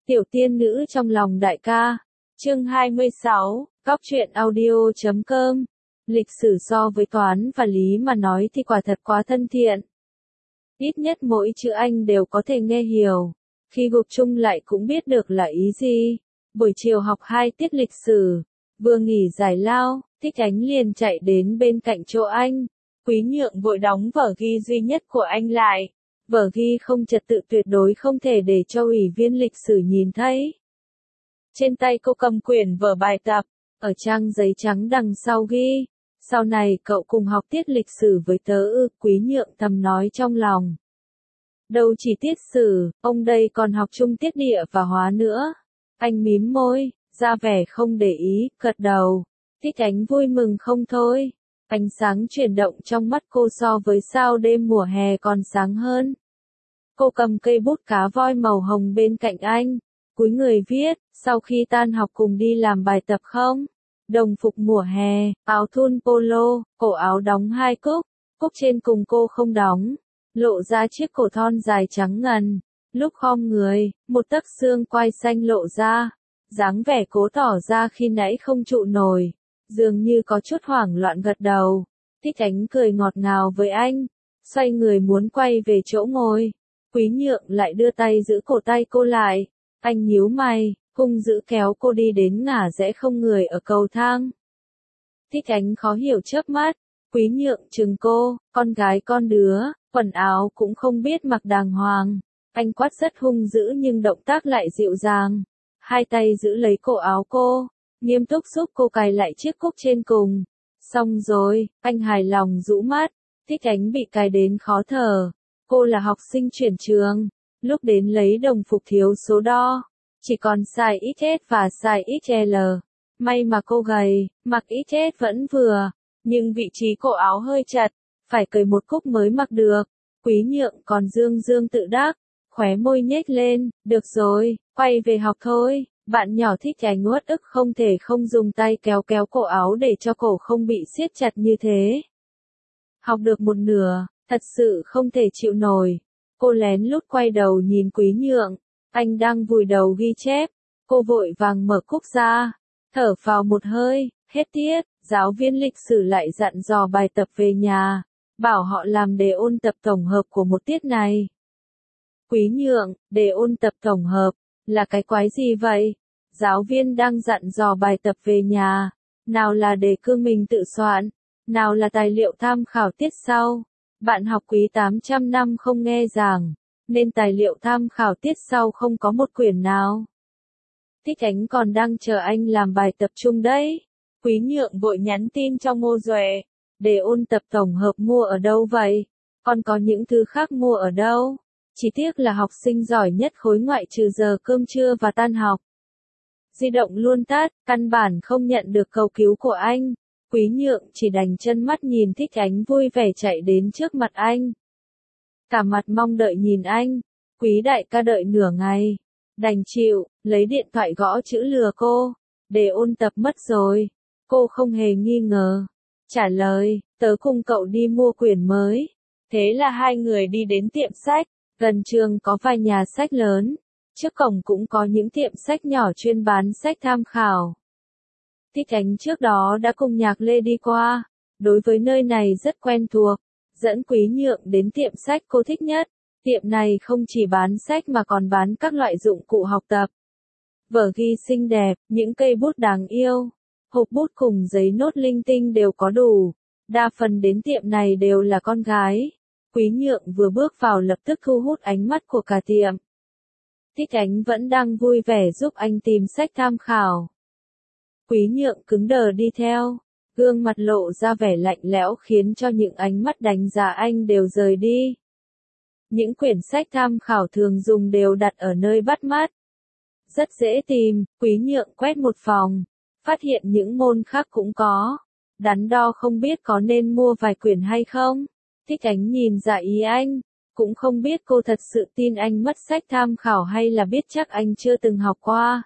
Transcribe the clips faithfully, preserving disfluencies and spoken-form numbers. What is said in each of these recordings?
Tiểu tiên nữ trong lòng đại ca. Chương hai mươi sáu, Góc truyện audio chấm com. Lịch sử so với toán và lý mà nói thì quả thật quá thân thiện. Ít nhất mỗi chữ Anh đều có thể nghe hiểu. Khi gộp chung lại cũng biết được là ý gì. Buổi chiều học hai tiết lịch sử. Vừa nghỉ giải lao, Thích Ánh liền chạy đến bên cạnh chỗ anh. Quý Nhượng vội đóng vở ghi duy nhất của anh lại. Vở ghi không trật tự tuyệt đối không thể để cho ủy viên lịch sử nhìn thấy. Trên tay cô cầm quyển vở bài tập, ở trang giấy trắng đằng sau ghi. Sau này cậu cùng học tiết lịch sử với tớ ư, Quý Nhượng thầm nói trong lòng. Đâu chỉ tiết sử, ông đây còn học chung tiết địa và hóa nữa. Anh mím môi, ra vẻ không để ý, gật đầu. Thích Ánh vui mừng không thôi. Ánh sáng chuyển động trong mắt cô so với sao đêm mùa hè còn sáng hơn. Cô cầm cây bút cá voi màu hồng bên cạnh anh, cúi người viết, sau khi tan học cùng đi làm bài tập không? Đồng phục mùa hè, áo thun polo, cổ áo đóng hai cúc, cúc trên cùng cô không đóng, lộ ra chiếc cổ thon dài trắng ngần. Lúc khom người, một tấc xương quai xanh lộ ra, dáng vẻ cố tỏ ra khi nãy không trụ nổi, dường như có chút hoảng loạn gật đầu. Thích Ánh cười ngọt ngào với anh, xoay người muốn quay về chỗ ngồi. Quý Nhượng lại đưa tay giữ cổ tay cô lại. Anh nhíu mày, hung dữ kéo cô đi đến ngả rẽ không người ở cầu thang. Thích Ánh khó hiểu chớp mắt. Quý Nhượng chừng cô, con gái con đứa, quần áo cũng không biết mặc đàng hoàng. Anh quát rất hung dữ nhưng động tác lại dịu dàng. Hai tay giữ lấy cổ áo cô, nghiêm túc giúp cô cài lại chiếc cúc trên cùng. Xong rồi, anh hài lòng rũ mắt. Thích Ánh bị cài đến khó thở. Cô là học sinh chuyển trường, lúc đến lấy đồng phục thiếu số đo, chỉ còn size ích ét và size ích lờ. May mà cô gầy, mặc ích ét vẫn vừa, nhưng vị trí cổ áo hơi chặt, phải cởi một cúc mới mặc được. Quý Nhượng còn dương dương tự đắc, khóe môi nhếch lên, được rồi, quay về học thôi. Bạn nhỏ Thích Ánh uất ức không thể không dùng tay kéo kéo cổ áo để cho cổ không bị siết chặt như thế. Học được một nửa, thật sự không thể chịu nổi. Cô lén lút quay đầu nhìn Quý Nhượng, anh đang vùi đầu ghi chép. Cô vội vàng mở cúc ra, thở vào một hơi, hết tiết, giáo viên lịch sử lại dặn dò bài tập về nhà, bảo họ làm đề ôn tập tổng hợp của một tiết này. Quý Nhượng, đề ôn tập tổng hợp, là cái quái gì vậy? Giáo viên đang dặn dò bài tập về nhà, nào là đề cương mình tự soạn, nào là tài liệu tham khảo tiết sau. Bạn học quý tám trăm năm không nghe giảng, nên tài liệu tham khảo tiết sau không có một quyển nào. Thích Ánh còn đang chờ anh làm bài tập chung đấy. Quý Nhượng vội nhắn tin cho Ngô Duệ. Để ôn tập tổng hợp mua ở đâu vậy? Còn có những thứ khác mua ở đâu? Chỉ tiếc là học sinh giỏi nhất khối ngoại trừ giờ cơm trưa và tan học. Di động luôn tắt, căn bản không nhận được cầu cứu của anh. Quý Nhượng chỉ đành chân mắt nhìn Thích Ánh vui vẻ chạy đến trước mặt anh. Cả mặt mong đợi nhìn anh. Quý đại ca đợi nửa ngày. Đành chịu, lấy điện thoại gõ chữ lừa cô. Để ôn tập mất rồi. Cô không hề nghi ngờ. Trả lời, tớ cùng cậu đi mua quyển mới. Thế là hai người đi đến tiệm sách. Gần trường có vài nhà sách lớn. Trước cổng cũng có những tiệm sách nhỏ chuyên bán sách tham khảo. Thích Ánh trước đó đã cùng Nhạc Lê đi qua, đối với nơi này rất quen thuộc, dẫn Quý Nhượng đến tiệm sách cô thích nhất. Tiệm này không chỉ bán sách mà còn bán các loại dụng cụ học tập. Vở ghi xinh đẹp, những cây bút đáng yêu, hộp bút cùng giấy nốt linh tinh đều có đủ. Đa phần đến tiệm này đều là con gái. Quý Nhượng vừa bước vào lập tức thu hút ánh mắt của cả tiệm. Thích Ánh vẫn đang vui vẻ giúp anh tìm sách tham khảo. Quý Nhượng cứng đờ đi theo, gương mặt lộ ra vẻ lạnh lẽo khiến cho những ánh mắt đánh giá anh đều rời đi. Những quyển sách tham khảo thường dùng đều đặt ở nơi bắt mắt. Rất dễ tìm, Quý Nhượng quét một phòng, phát hiện những môn khác cũng có. Đắn đo không biết có nên mua vài quyển hay không. Thích Ánh nhìn dạ ý anh, cũng không biết cô thật sự tin anh mất sách tham khảo hay là biết chắc anh chưa từng học qua.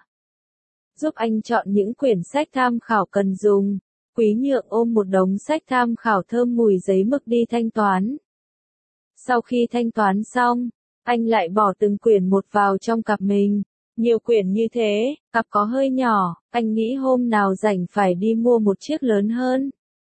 Giúp anh chọn những quyển sách tham khảo cần dùng. Quý Nhượng ôm một đống sách tham khảo thơm mùi giấy mực đi thanh toán. Sau khi thanh toán xong, anh lại bỏ từng quyển một vào trong cặp mình. Nhiều quyển như thế, cặp có hơi nhỏ, anh nghĩ hôm nào rảnh phải đi mua một chiếc lớn hơn.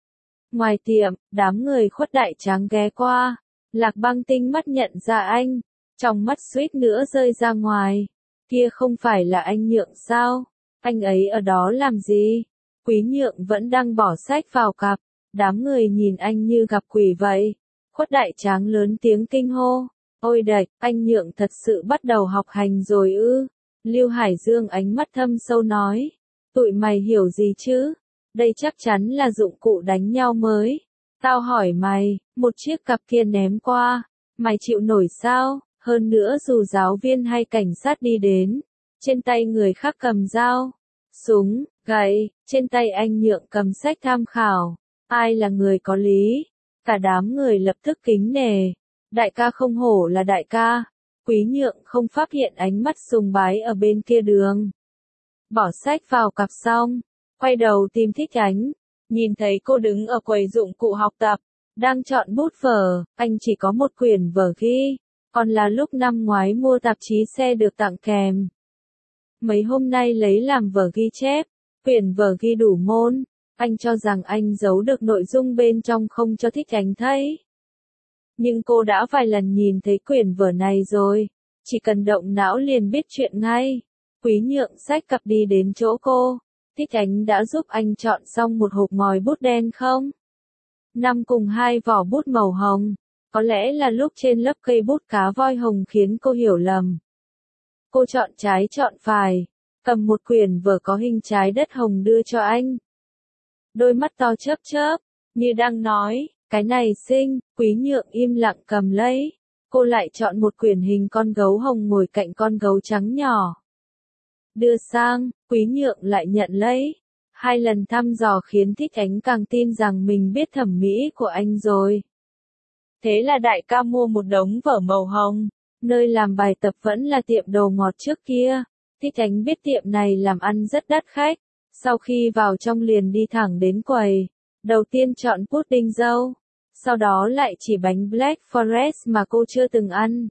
Ngoài tiệm, đám người Khuất Đại Tráng ghé qua, Lạc Băng Tinh mắt nhận ra anh, trong mắt suýt nữa rơi ra ngoài. Kia không phải là anh Nhượng sao? Anh ấy ở đó làm gì? Quý Nhượng vẫn đang bỏ sách vào cặp, đám người nhìn anh như gặp quỷ vậy. Khuất Đại Tráng lớn tiếng kinh hô, ôi đạch, anh Nhượng thật sự bắt đầu học hành rồi ư? Lưu Hải Dương ánh mắt thâm sâu nói, tụi mày hiểu gì chứ? Đây chắc chắn là dụng cụ đánh nhau mới. Tao hỏi mày, một chiếc cặp kia ném qua, mày chịu nổi sao? Hơn nữa dù giáo viên hay cảnh sát đi đến, trên tay người khác cầm dao, súng, gậy, trên tay anh Nhượng cầm sách tham khảo. Ai là người có lý? Cả đám người lập tức kính nể. Đại ca không hổ là đại ca. Quý Nhượng không phát hiện ánh mắt sùng bái ở bên kia đường. Bỏ sách vào cặp xong, quay đầu tìm Thích Ánh. Nhìn thấy cô đứng ở quầy dụng cụ học tập, đang chọn bút vở, anh chỉ có một quyển vở ghi, còn là lúc năm ngoái mua tạp chí xe được tặng kèm. Mấy hôm nay lấy làm vở ghi chép, quyển vở ghi đủ môn, anh cho rằng anh giấu được nội dung bên trong không cho Thích Ánh thấy. Nhưng cô đã vài lần nhìn thấy quyển vở này rồi, chỉ cần động não liền biết chuyện ngay. Quý Nhượng xách cặp đi đến chỗ cô, Thích Ánh đã giúp anh chọn xong một hộp ngòi bút đen không? Năm cùng hai vỏ bút màu hồng, có lẽ là lúc trên lớp cây bút cá voi hồng khiến cô hiểu lầm. Cô chọn trái chọn phải, cầm một quyển vở có hình trái đất hồng đưa cho anh. Đôi mắt to chớp chớp, như đang nói, cái này xinh. Quý Nhượng im lặng cầm lấy. Cô lại chọn một quyển hình con gấu hồng ngồi cạnh con gấu trắng nhỏ. Đưa sang, Quý Nhượng lại nhận lấy. Hai lần thăm dò khiến Thích Ánh càng tin rằng mình biết thẩm mỹ của anh rồi. Thế là đại ca mua một đống vở màu hồng. Nơi làm bài tập vẫn là tiệm đồ ngọt trước kia. Thích Ánh biết tiệm này làm ăn rất đắt khách. Sau khi vào trong liền đi thẳng đến quầy. Đầu tiên chọn pudding dâu. Sau đó lại chỉ bánh Black Forest mà cô chưa từng ăn.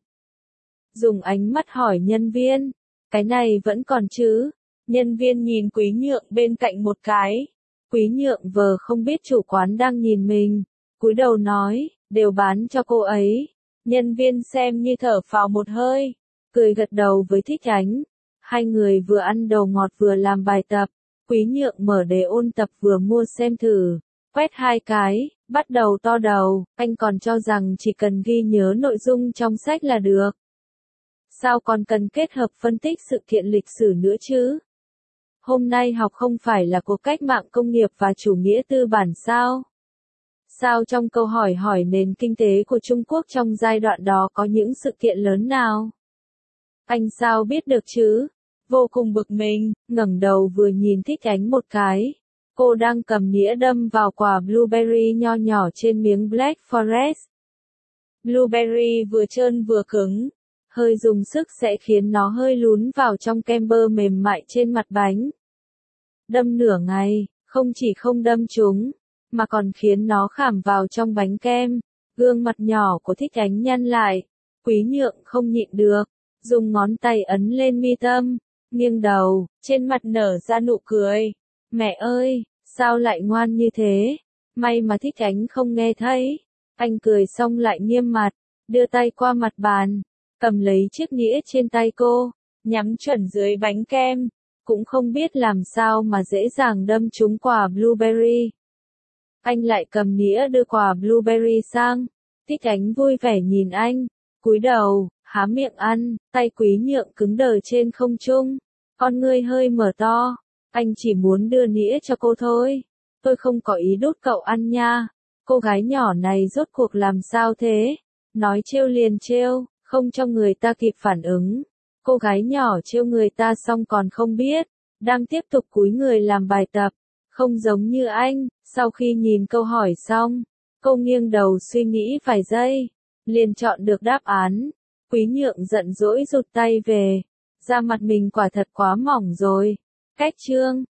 Dùng ánh mắt hỏi nhân viên. Cái này vẫn còn chứ? Nhân viên nhìn Quý Nhượng bên cạnh một cái. Quý Nhượng vờ không biết chủ quán đang nhìn mình. Cúi đầu nói, đều bán cho cô ấy. Nhân viên xem như thở phào một hơi. Cười gật đầu với Thích Ánh. Hai người vừa ăn đồ ngọt vừa làm bài tập. Quý Nhượng mở đề ôn tập vừa mua xem thử. Quét hai cái, bắt đầu to đầu, anh còn cho rằng chỉ cần ghi nhớ nội dung trong sách là được. Sao còn cần kết hợp phân tích sự kiện lịch sử nữa chứ? Hôm nay học không phải là cuộc cách mạng công nghiệp và chủ nghĩa tư bản sao? Sao trong câu hỏi hỏi nền kinh tế của Trung Quốc trong giai đoạn đó có những sự kiện lớn nào? Anh sao biết được chứ? Vô cùng bực mình, ngẩng đầu vừa nhìn Thích Ánh một cái. Cô đang cầm nĩa đâm vào quả blueberry nho nhỏ trên miếng Black Forest. Blueberry vừa trơn vừa cứng, hơi dùng sức sẽ khiến nó hơi lún vào trong kem bơ mềm mại trên mặt bánh. Đâm nửa ngày, không chỉ không đâm trúng, mà còn khiến nó khảm vào trong bánh kem. Gương mặt nhỏ của Thích Ánh nhăn lại, Quý Nhượng không nhịn được, dùng ngón tay ấn lên mi tâm, nghiêng đầu, trên mặt nở ra nụ cười. Mẹ ơi, sao lại ngoan như thế? May mà Thích Ánh không nghe thấy. Anh cười xong lại nghiêm mặt, đưa tay qua mặt bàn, cầm lấy chiếc nĩa trên tay cô, nhắm chuẩn dưới bánh kem, cũng không biết làm sao mà dễ dàng đâm trúng quả blueberry. Anh lại cầm nĩa đưa quả blueberry sang. Thích Ánh vui vẻ nhìn anh, cúi đầu, há miệng ăn, tay Quý Nhượng cứng đờ trên không trung, con ngươi hơi mở to. Anh chỉ muốn đưa nĩa cho cô thôi. Tôi không có ý đút cậu ăn nha. Cô gái nhỏ này rốt cuộc làm sao thế? Nói trêu liền trêu, không cho người ta kịp phản ứng. Cô gái nhỏ trêu người ta xong còn không biết. Đang tiếp tục cúi người làm bài tập. Không giống như anh, sau khi nhìn câu hỏi xong, cô nghiêng đầu suy nghĩ vài giây. Liền chọn được đáp án. Quý Nhượng giận dỗi rụt tay về. Da mặt mình quả thật quá mỏng rồi. Cách chương